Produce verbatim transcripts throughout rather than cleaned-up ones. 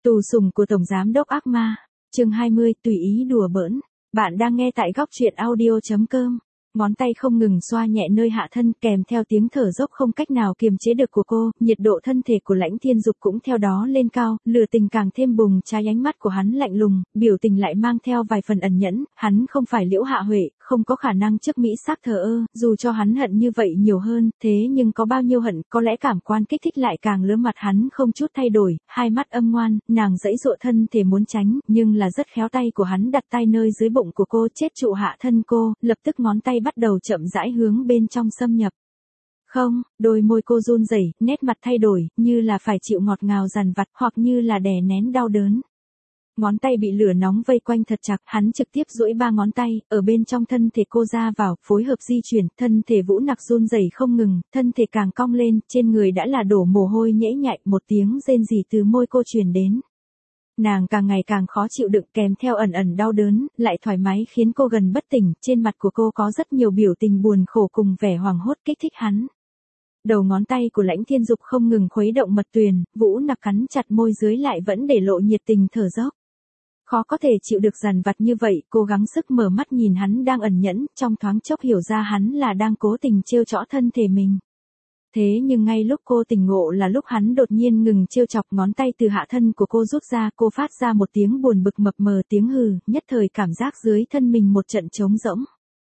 Tù sùng của Tổng Giám đốc ác ma, chương hai mươi, tùy ý đùa bỡn. Bạn đang nghe tại góc truyện audio chấm com. Ngón tay không ngừng xoa nhẹ nơi hạ thân kèm theo tiếng thở dốc không cách nào kiềm chế được của cô, nhiệt độ thân thể của Lãnh Thiên Dục cũng theo đó lên cao, lửa tình càng thêm bùng cháy, ánh mắt của hắn lạnh lùng, biểu tình lại mang theo vài phần ẩn nhẫn, hắn không phải Liễu Hạ Huệ, không có khả năng trước mỹ sắc thờ ơ, dù cho hắn hận như vậy nhiều hơn, thế nhưng có bao nhiêu hận, có lẽ cảm quan kích thích lại càng lớn, mặt hắn không chút thay đổi, hai mắt âm ngoan, nàng giãy giụa thân thể muốn tránh, nhưng là rất khéo tay của hắn đặt tay nơi dưới bụng của cô, chết trụ hạ thân cô, lập tức ngón tay bắt đầu chậm rãi hướng bên trong xâm nhập. Không, đôi môi cô run rẩy, nét mặt thay đổi, như là phải chịu ngọt ngào dằn vặt, hoặc như là đè nén đau đớn. Ngón tay bị lửa nóng vây quanh thật chặt, hắn trực tiếp duỗi ba ngón tay, ở bên trong thân thể cô ra vào, phối hợp di chuyển, thân thể Vũ Nặc run rẩy không ngừng, thân thể càng cong lên, trên người đã là đổ mồ hôi nhễ nhại, một tiếng rên rỉ từ môi cô truyền đến. Nàng càng ngày càng khó chịu đựng kèm theo ẩn ẩn đau đớn, lại thoải mái khiến cô gần bất tỉnh, trên mặt của cô có rất nhiều biểu tình buồn khổ cùng vẻ hoảng hốt kích thích hắn. Đầu ngón tay của Lãnh Thiên Dục không ngừng khuấy động mật tuyền, Vũ Nặc cắn chặt môi dưới lại vẫn để lộ nhiệt tình thở dốc. Khó có thể chịu được dằn vặt như vậy, cố gắng sức mở mắt nhìn hắn đang ẩn nhẫn, trong thoáng chốc hiểu ra hắn là đang cố tình trêu chọc thân thể mình. Thế nhưng ngay lúc cô tỉnh ngộ là lúc hắn đột nhiên ngừng trêu chọc, ngón tay từ hạ thân của cô rút ra, cô phát ra một tiếng buồn bực mập mờ, tiếng hừ, nhất thời cảm giác dưới thân mình một trận trống rỗng.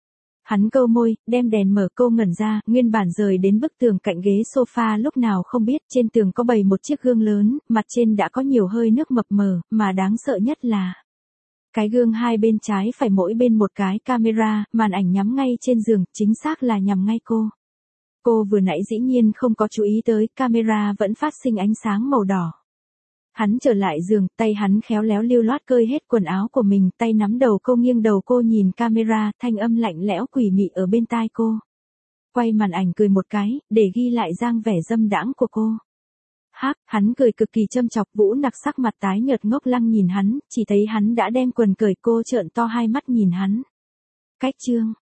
Hắn câu môi, đem đèn mở, cô ngẩn ra, nguyên bản rời đến bức tường cạnh ghế sofa lúc nào không biết, trên tường có bày một chiếc gương lớn, mặt trên đã có nhiều hơi nước mập mờ, mà đáng sợ nhất là cái gương hai bên trái phải mỗi bên một cái camera, màn ảnh nhắm ngay trên giường, chính xác là nhằm ngay cô. Cô vừa nãy dĩ nhiên không có chú ý tới, camera vẫn phát sinh ánh sáng màu đỏ. Hắn trở lại giường, tay hắn khéo léo lưu loát cơi hết quần áo của mình, tay nắm đầu cô, nghiêng đầu cô nhìn camera, thanh âm lạnh lẽo quỷ mị ở bên tai cô. Quay màn ảnh cười một cái, để ghi lại dáng vẻ dâm đãng của cô. Hắc, hắn cười cực kỳ châm chọc, Vũ Nặc sắc mặt tái nhợt ngốc lăng nhìn hắn, chỉ thấy hắn đã đem quần cởi, cô trợn to hai mắt nhìn hắn. Cách chương